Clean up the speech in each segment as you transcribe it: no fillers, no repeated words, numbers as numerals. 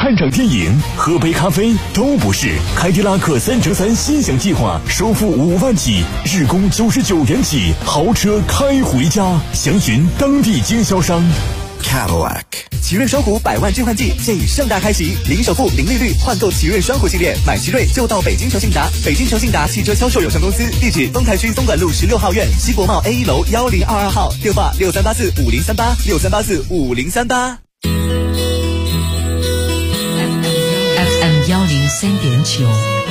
看场电影、喝杯咖啡都不是。凯迪拉克3乘3心想计划，首付5万起，日供99元起，豪车开回家。详询当地经销商。 Cadillac 奇瑞双虎100万置换季现已盛大开启，零首付、零利率换购奇瑞双虎系列，买奇瑞就到北京诚信达。北京诚信达汽车销售有限公司，地址丰台区东莞路16号院西国贸 A1 楼1022号，电话63845038，63845038。 FM 103.9，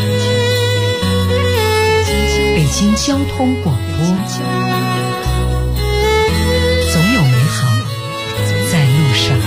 北京交通广播，总有美好在路上。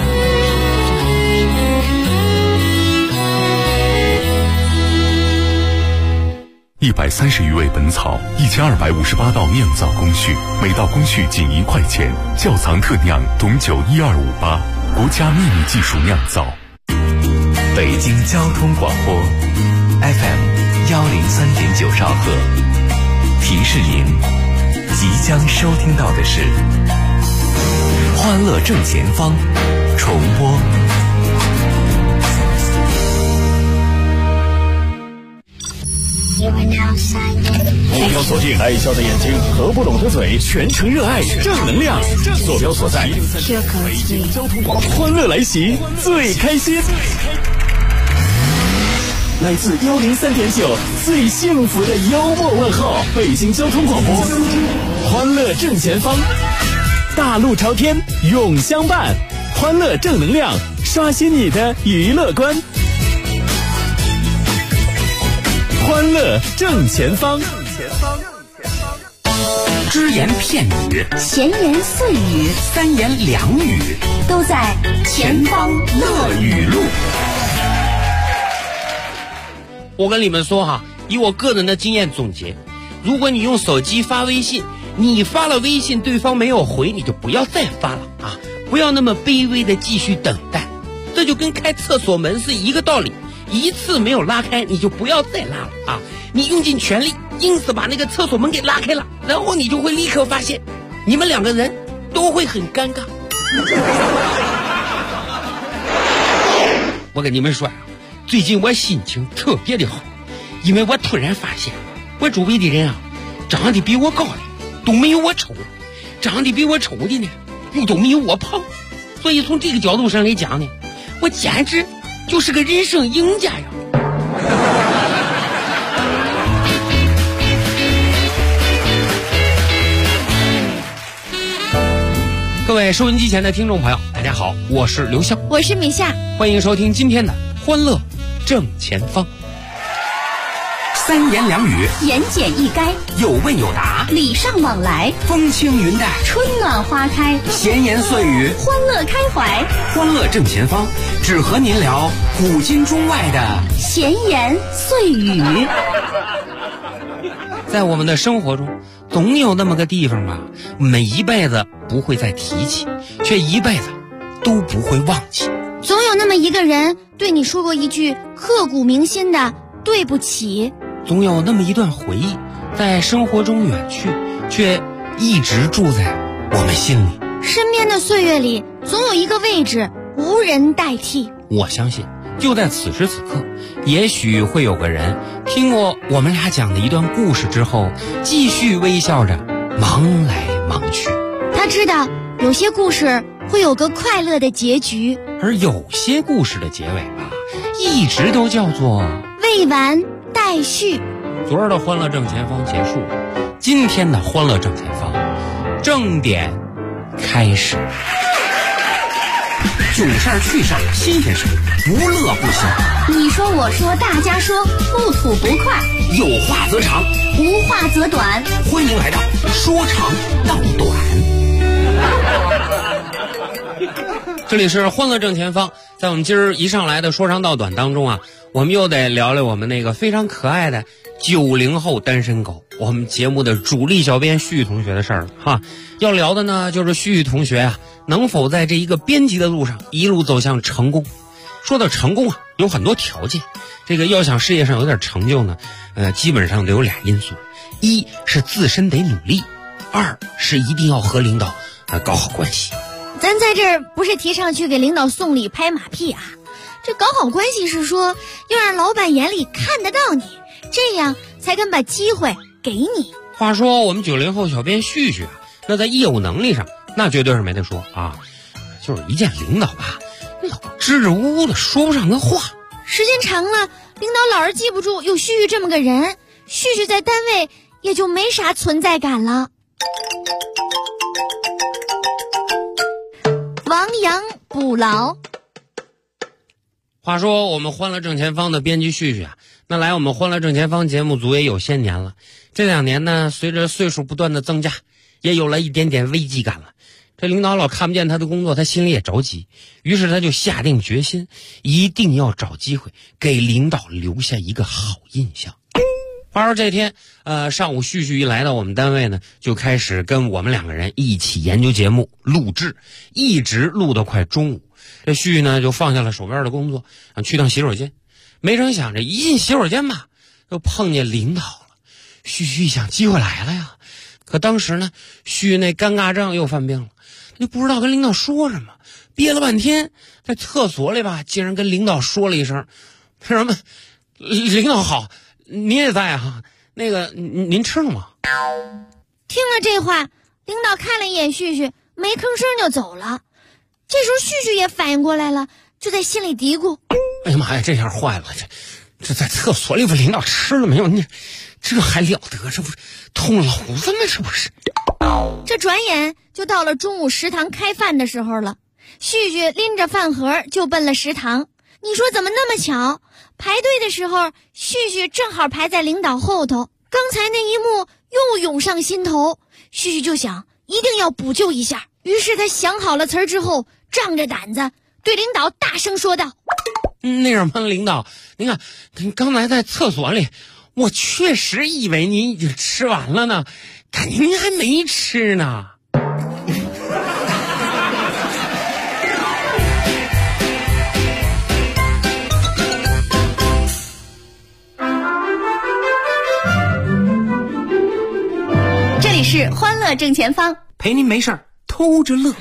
130余味本草，1258道酿造工序，每道工序仅1块钱。窖藏特酿董酒12588，国家秘密技术酿造。 北京交通广播 FM 103.9兆赫，提示您即将收听到的是欢乐正前方重播。 目标锁定爱笑的眼睛和不拢的嘴，全程热爱正能量。坐标所在北京交通广播，欢乐来袭，最开心。来自103.9最幸福的幽默问候，北京交通广播，欢乐正前方，大路朝天永相伴，欢乐正能量，刷新你的娱乐观。欢乐正前方， 只言片语， 闲言碎语， 三言两语， 都在前方乐语录。 我跟你们说哈，以我个人的经验总结，如果你用手机发微信，你发了微信对方没有回，你就不要再发了啊！不要那么卑微的继续等待，这就跟开厕所门是一个道理。一次没有拉开，你就不要再拉了啊！你用尽全力，硬是把那个厕所门给拉开了，然后你就会立刻发现，你们两个人都会很尴尬。我跟你们说啊，最近我心情特别的好，因为我突然发现，我周围的人啊，长得比我高的都没有我丑，长得比我丑的呢，又都没有我胖，所以从这个角度上来讲呢，我简直就是个人生赢家呀！各位收音机前的听众朋友，大家好，我是刘笑， 我是米夏， 欢迎收听今天的欢乐正前方。三言两语， 言简意赅， 有问有答， 礼尚往来， 风轻云淡， 春暖花开， 闲言碎语， 欢乐开怀。 欢乐正前方，只和您聊古今中外的闲言碎语。 在我们的生活中，总有那么个地方吧，我们一辈子不会再提起，却一辈子都不会忘记。 总有那么一个人对你说过一句刻骨铭心的对不起。 总有那么一段回忆，在生活中远去，却一直住在我们心里。 身边的岁月里，总有一个位置无人代替。 我相信，就在此时此刻，也许会有个人听过我们俩讲的一段故事之后，继续微笑着忙来忙去。 他知道有些故事会有个快乐的结局， 而有些故事的结尾吧，一直都叫做未完待续。 昨儿的欢乐正前方结束了，今天的欢乐正前方正点开始。囧事儿趣事儿新鲜事儿，不乐不行。 你说我说大家说，不吐不快， 有话则长， 无话则短。 欢迎来到说长道短。这里是欢乐正前方，在我们今儿一上来的说长道短当中啊，我们又得聊聊我们那个非常可爱的90后单身狗，我们节目的主力小编旭同学的事儿了哈。要聊的呢，就是旭同学啊，能否在这一个编辑的路上一路走向成功。说到成功啊，有很多条件，这个要想事业上有点成就呢，基本上得有俩因素，一是自身得努力，二是一定要和领导搞好关系。 咱在这儿不是提倡去给领导送礼拍马屁啊， 这搞好关系是说要让老板眼里看得到你，这样才敢把机会给你。 话说我们90后小编旭旭啊，那在业务能力上那绝对是没得说啊，就是一见领导吧，老支支吾吾的说不上个话。 时间长了，领导老是记不住有旭旭这么个人，旭旭在单位也就没啥存在感了。亡羊补牢。 话说我们欢乐正前方的编辑旭旭啊，那来我们欢乐正前方节目组也有些年了，这2年呢，随着岁数不断的增加，也有了一点点危机感了。这领导老看不见他的工作，他心里也着急，于是他就下定决心，一定要找机会给领导留下一个好印象。话说这天上午旭旭一来到我们单位呢，就开始跟我们2个人一起研究节目录制，一直录到快中午。这旭旭呢就放下了手边的工作，去趟洗手间。没成想这一进洗手间吧，就碰见领导了。旭旭一想机会来了呀，可当时呢旭旭那尴尬症又犯病了，他就不知道跟领导说什么，憋了半天，在厕所里吧竟然跟领导说了一声什么领导好，您也在啊，那个您吃了吗？ 听了这话，领导看了一眼旭旭，没吭声就走了。这时候旭旭也反应过来了，就在心里嘀咕： 哎呀妈呀，这下坏了，这在厕所里把领导吃了没有？这还了得，这不是捅娄子吗？这不是。 这转眼就到了中午食堂开饭的时候了，旭旭拎着饭盒就奔了食堂。你说怎么那么巧，排队的时候旭旭正好排在领导后头，刚才那一幕又涌上心头，旭旭就想一定要补救一下。于是他想好了词儿之后，仗着胆子对领导大声说道： 那什么，领导，您看您刚才在厕所里，我确实以为您已经吃完了呢，但您还没吃呢。 这里是欢乐正前方， 陪您没事儿偷着乐。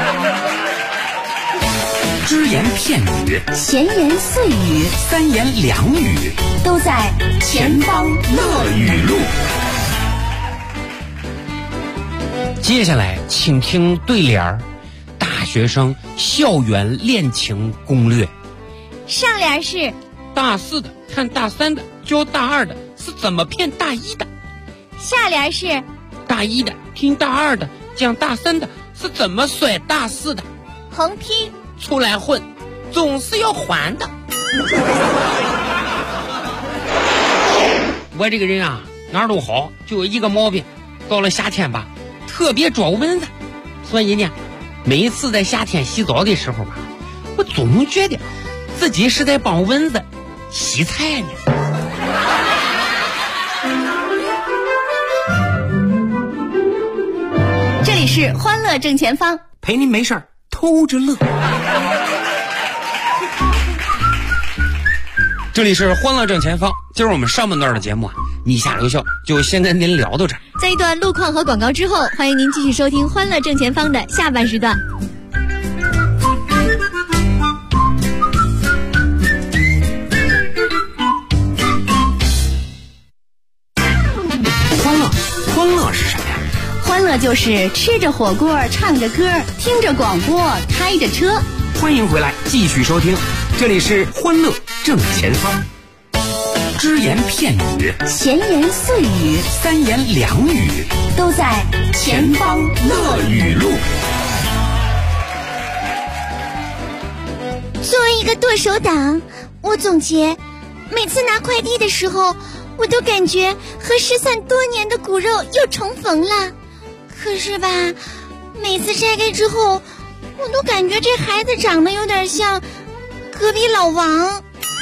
只言片语， 闲言碎语， 三言两语， 都在前方乐语录。 接下来请听对联儿：大学生校园恋情攻略。 上联是大4的看大3的教大2的是怎么骗大1的， 下联是大1的听大2的讲大3的是怎么甩大4的， 横批： 出来混总是要还的。我这个人啊哪儿都好，就有一个毛病，到了夏天吧特别招蚊子，所以呢每一次在夏天洗澡的时候吧，我总觉得自己是在帮蚊子洗菜呢。 这里是欢乐正前方， 陪您没事儿偷着乐。 这里是欢乐正前方，今儿我们上半段的节目啊，你下留笑就先跟您聊到这儿。 在一段路况和广告之后，欢迎您继续收听欢乐正前方的下半时段。 欢乐是什么呀？ 欢乐就是吃着火锅，唱着歌，听着广播，开着车。 欢迎回来，继续收听，这里是欢乐正前方。只言片语， 闲言碎语， 三言两语， 都在前方乐语录。 作为一个剁手党，我总结，每次拿快递的时候，我都感觉和失散多年的骨肉又重逢了。可是吧，每次拆开之后，我都感觉这孩子长得有点像隔壁老王。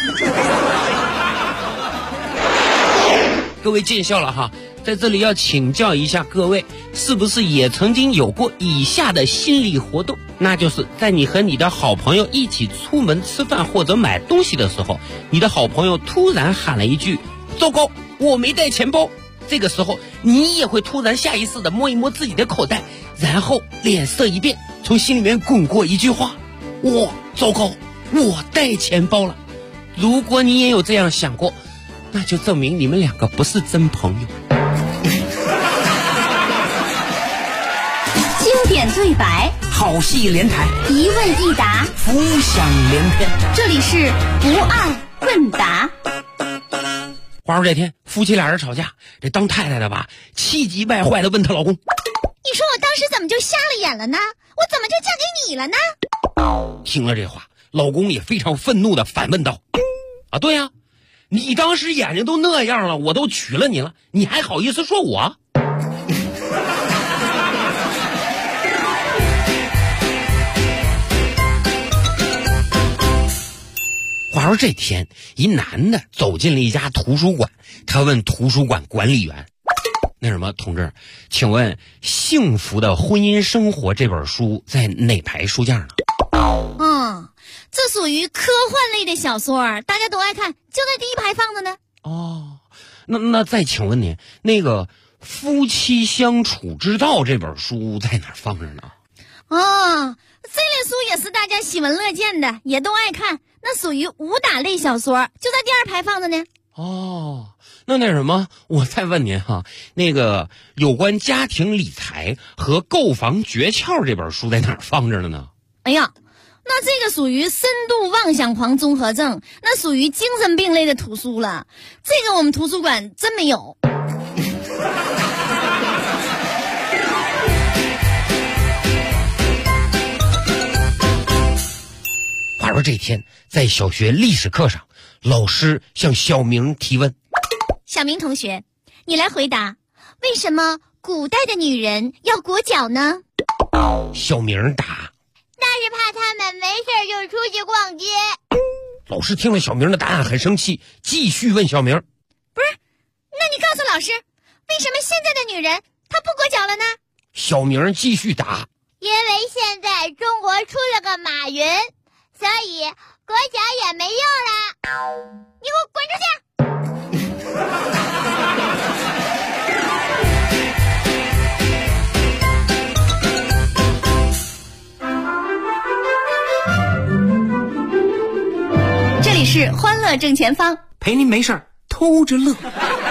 各位见笑了哈，在这里要请教一下各位，是不是也曾经有过以下的心理活动？那就是在你和你的好朋友一起出门吃饭或者买东西的时候，你的好朋友突然喊了一句：糟糕，我没带钱包。这个时候你也会突然下意识地摸一摸自己的口袋，然后脸色一变，从心里面滚过一句话：哇，糟糕， 我带钱包了。如果你也有这样想过，那就证明你们两个不是真朋友。 经典对白， 好戏连台， 一问一答， 浮想联翩。 这里是不二问答。 话说这天夫妻俩人吵架，这当太太的吧气急败坏的问她老公， 你说我当时怎么就瞎了眼了呢？我怎么就嫁给你了呢？ 听了这话，老公也非常愤怒的反问道，啊对呀，你当时眼睛都那样了，我都娶了你了，你还好意思说我？话说这天，一男的走进了一家图书馆，他问图书馆管理员，那什么同志，请问《幸福的婚姻生活》这本书在哪排书架呢？ 这属于科幻类的小说，大家都爱看，就在第一排放着呢。 哦，那再请问您，那个《夫妻相处之道》这本书在哪儿放着呢？ 这类书也是大家喜闻乐见的，也都爱看，那属于武打类小说，就在第二排放着呢。 哦，那什么，我再问您哈，那个有关家庭理财和购房诀窍这本书在哪儿放着呢？ 哎呀，那这个属于深度妄想狂综合症，那属于精神病类的图书了，这个我们图书馆真没有。 话说这天在小学历史课上，老师向小明提问， 小明同学，你来回答，为什么古代的女人要裹脚呢？ 小明答， 那是怕他们没事就出去逛街。 老师听了小明的答案很生气，继续问小明， 不是，那你告诉老师，为什么现在的女人她不裹脚了呢？ 小明继续答， 因为现在中国出了个马云，所以裹脚也没用了。你给我滚出去！ 这里是欢乐正前方， 陪您没事儿偷着乐。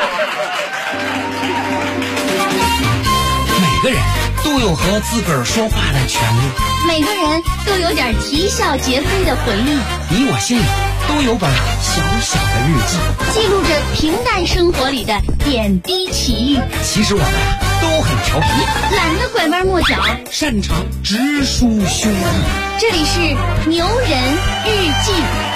每个人都有和自个儿说话的权利， 每个人都有点啼笑皆非的回忆， 你我心里都有本小小的日记， 记录着平淡生活里的点滴奇遇。 其实我们都很调皮， 懒得拐弯抹角， 擅长直抒胸臆。 这里是牛人日记。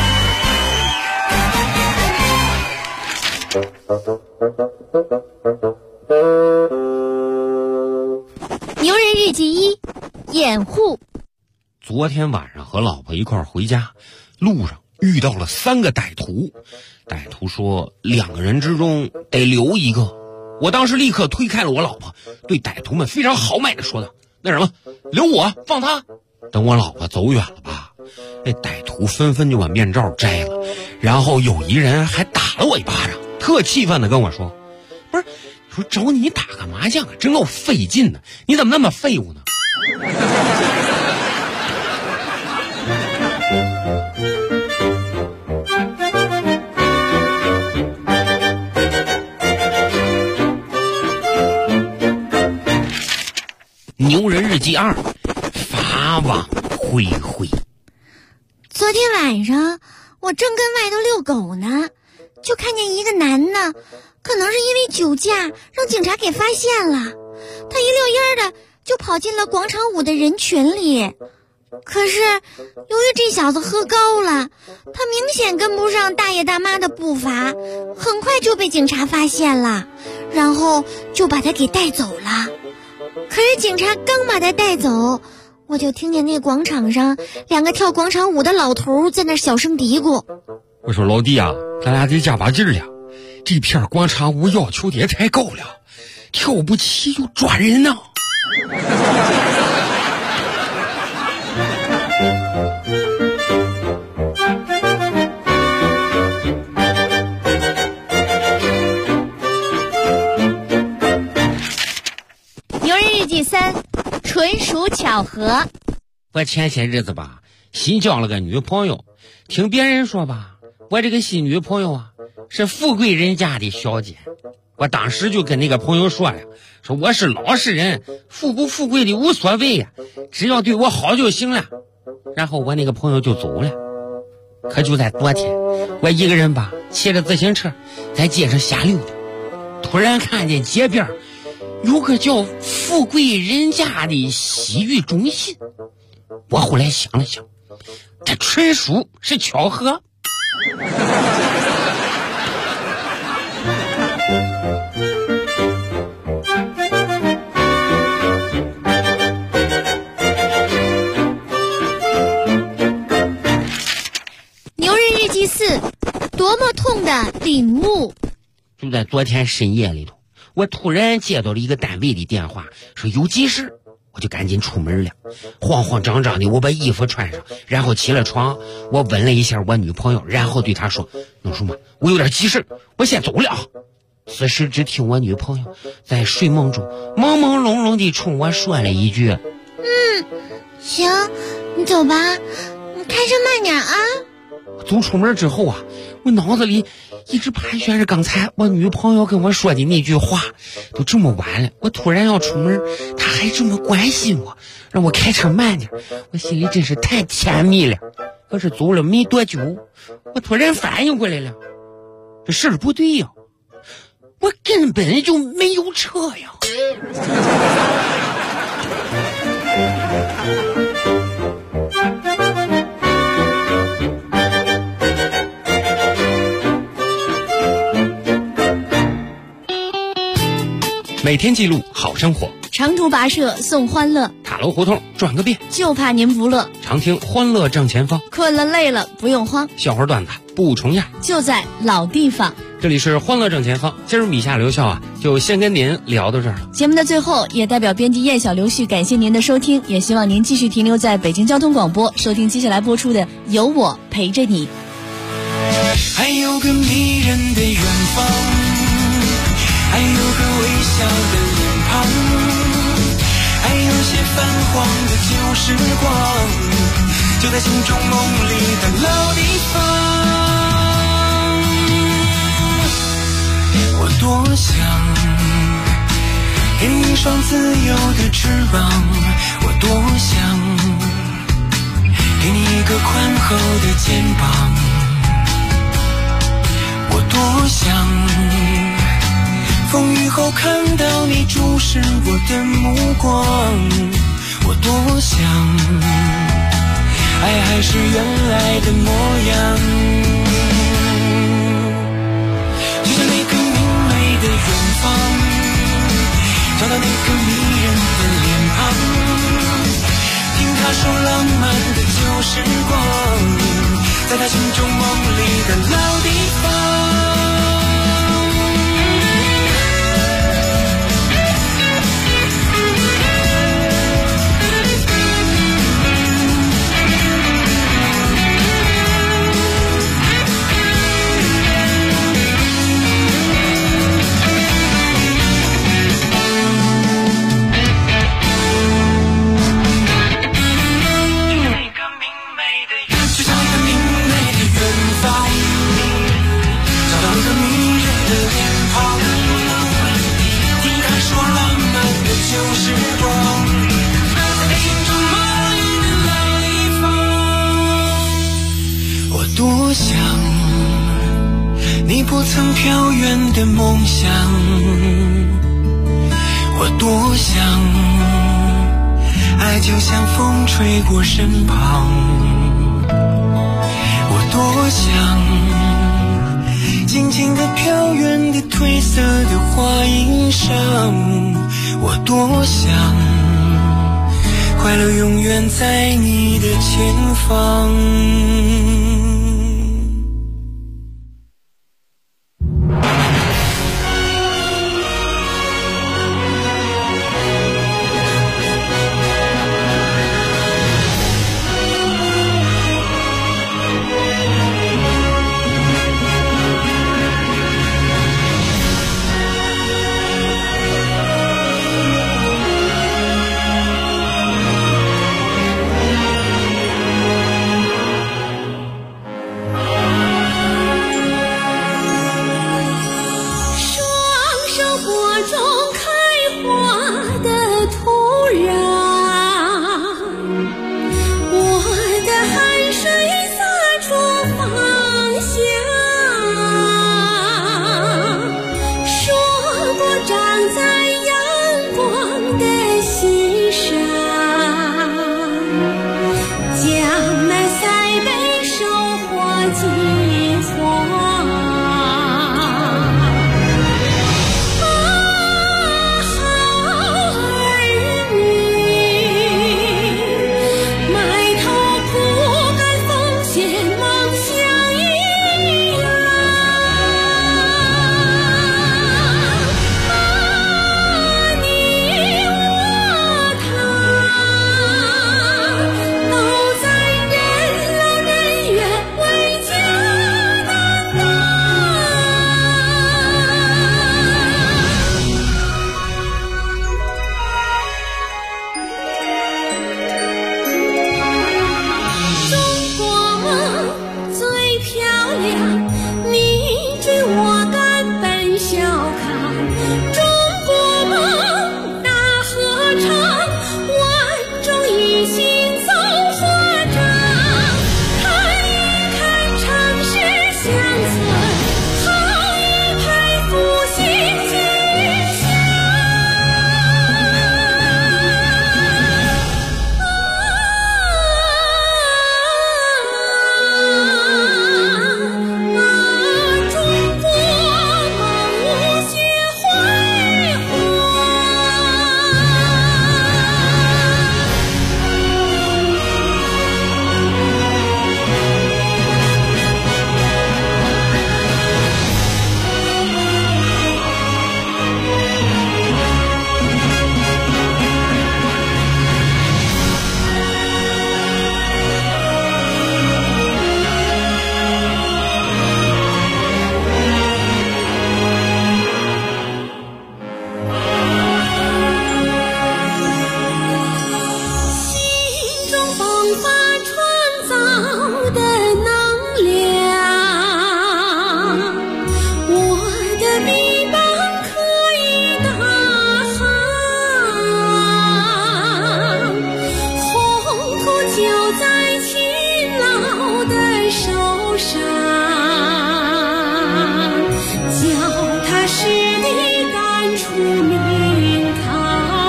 牛人日记1，掩护。 昨天晚上和老婆一块儿回家，路上遇到了3个歹徒。歹徒说2个人之中得留一个。我当时立刻推开了我老婆，对歹徒们非常豪迈地说道：“那什么，留我，放他。”等我老婆走远了吧，那歹徒纷纷就把面罩摘了，然后有一人还打了我一巴掌，特气愤地跟我说：“不是，说找你打个麻将啊，真够费劲的，你怎么那么废物呢？”牛人日记2，法网恢恢。 昨天晚上我正跟外头遛狗呢，就看见一个男的，可能是因为酒驾让警察给发现了，他一溜烟的就跑进了广场舞的人群里。可是由于这小子喝高了，他明显跟不上大爷大妈的步伐，很快就被警察发现了，然后就把他给带走了。可是警察刚把他带走，我就听见那广场上2个跳广场舞的老头在那小声嘀咕：“ 我说老弟啊，咱俩得加把劲儿呀，这片广场舞要求的也太高了，跳不起就抓人呢。” 牛人日记3，纯属巧合。 我前些日子吧，新交了个女朋友， 听别人说吧，我这个新女朋友啊是富贵人家的小姐。我当时就跟那个朋友说了，说我是老实人，富不富贵的无所谓呀，只要对我好就行了。然后我那个朋友就走了。可就在昨天，我一个人吧骑着自行车在街上瞎溜达，突然看见街边有个叫富贵人家的洗浴中心。我后来想了想，这纯属是巧合。 牛日日记4，多么痛的领悟。 就在昨天深夜里头，我突然接到了一个单位的电话，说有急事，我就赶紧出门了。慌慌张张的，我把衣服穿上，然后起了床。我问了一下我女朋友，然后对她说：“弄什么？我有点急事，我先走了啊。”此时只听我女朋友在睡梦中朦朦胧胧地冲我说了一句：“ 行，你走吧，你开车慢点啊。” 走出门之后啊，我脑子里一直盘旋着刚才我女朋友跟我说的那句话。都这么晚了，我突然要出门，她还这么关心我，让我开车慢点，我心里真是太甜蜜了。可是走了没多久，我突然反应过来了，这事儿不对呀，我根本就没有车呀。每天记录好生活， 长途跋涉送欢乐， 塔楼胡同转个遍， 就怕您不乐。 常听欢乐正前方， 困了累了不用慌， 笑话段子不重样， 就在老地方。 这里是欢乐正前方，今儿米夏留校啊，就先跟您聊到这儿了。 节目的最后，也代表编辑燕小刘旭感谢您的收听，也希望您继续停留在北京交通广播，收听接下来播出的《有我陪着你》。 还有个迷人的远方，还有个微笑的脸庞，还有些泛黄的旧时光，就在心中梦里的老地方。我多想给你一双自由的翅膀，我多想给你一个宽厚的肩膀，我多想风雨后看到你注视我的目光，我多想爱还是原来的模样，就像那个明媚的远方，找到那个迷人的脸庞，听他说浪漫的旧时光，在他心中梦里的老地方。多想你不曾飘远的梦想，我多想爱就像风吹过身旁，我多想轻轻地飘远的褪色的花衣裳，我多想快乐永远在你的前方。 亮，你追我赶奔小康，中国梦大合唱，万众一心走火场，看一看城市乡村，好一派复兴精神。中国梦无限辉煌。心中迸发创造的能量，我的臂膀可以大航，宏图就在勤劳的手上，脚踏实地干出名堂。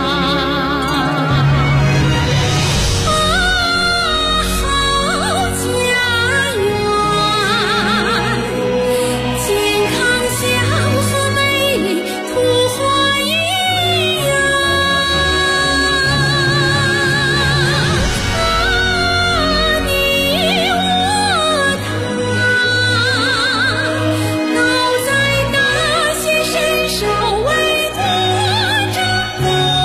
好家园，健康祥和美丽，图画一样。你我他，都在大显身手，为国争光。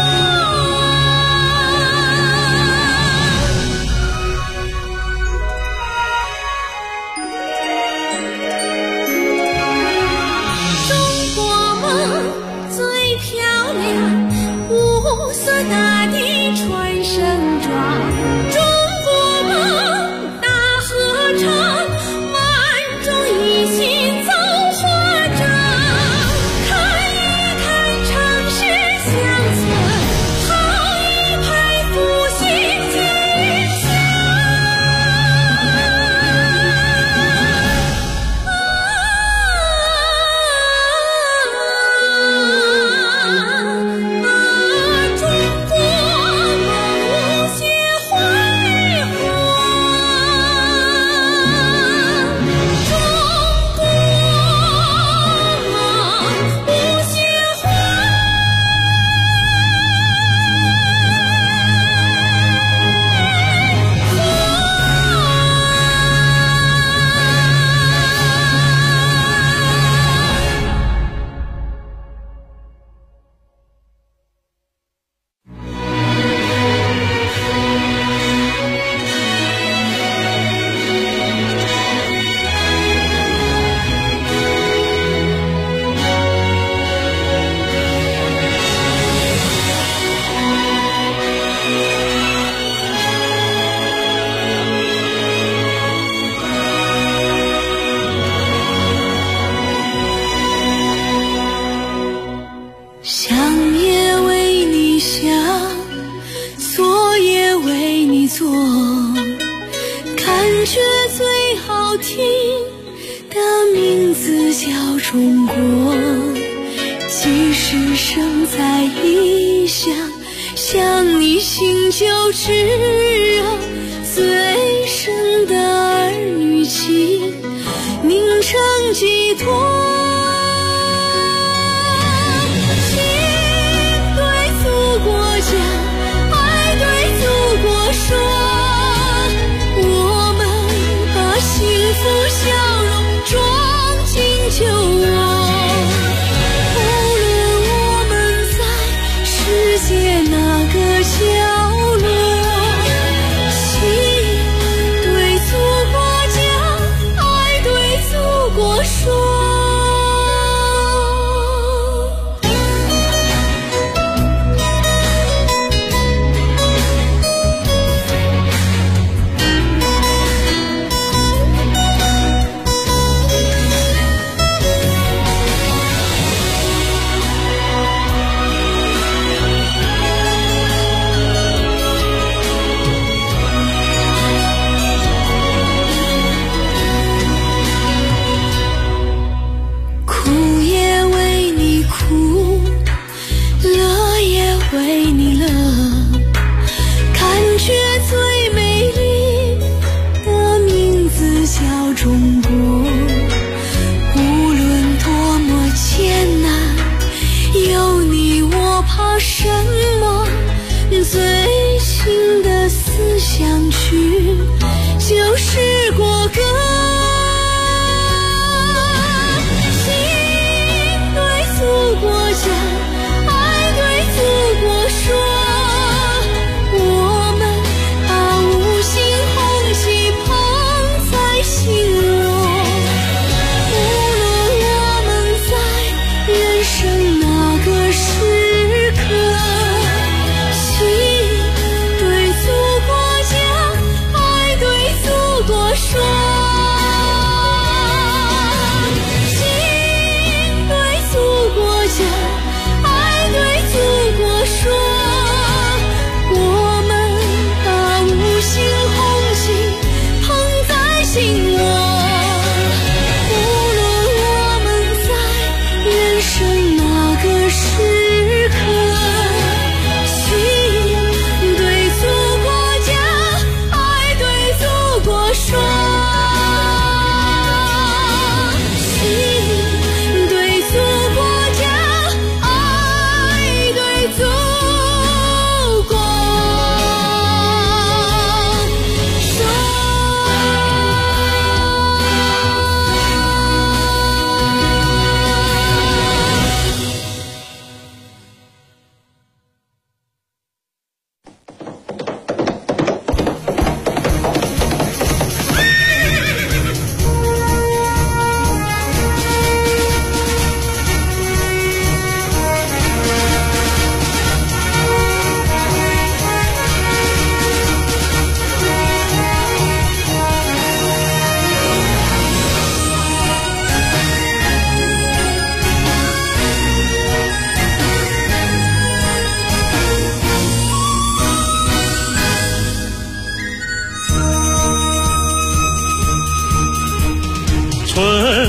中国梦最漂亮，五色大地传盛装。中国梦大合唱，万众一心走火场，看一看城市乡村，好一派复兴精神。中国梦无限辉煌，中国梦无限辉想也为你想，做也为你做，感觉最好听的名字叫中国。即使生在异乡，想你心就炙热，最深的儿女情凝成寄托。心对祖国讲，爱对祖国说，我们把幸福笑容装进酒窝。无论我们在世界哪个角落，心对祖国讲，爱对祖国说。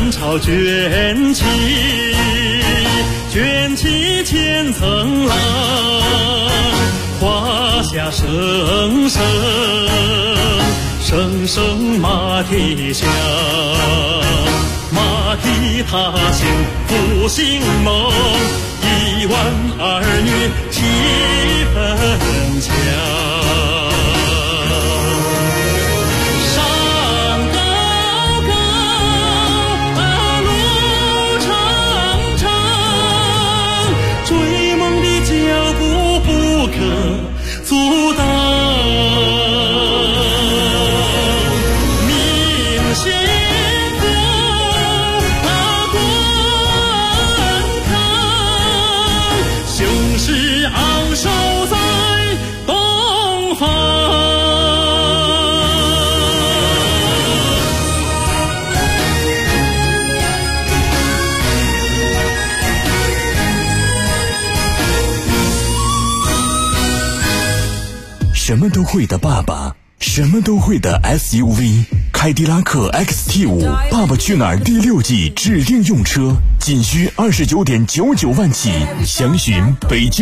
人潮卷起，卷起千层浪，华夏声声，声声马蹄响，马蹄踏行复兴梦，1万儿女气氛强。阻挡，明先锋滚烫，雄狮昂首在东方。 什么都会的爸爸，什么都会的 SUV， 凯迪拉克 XT5 爸爸去哪儿第6季指定用车，仅需29.99万起，详询北京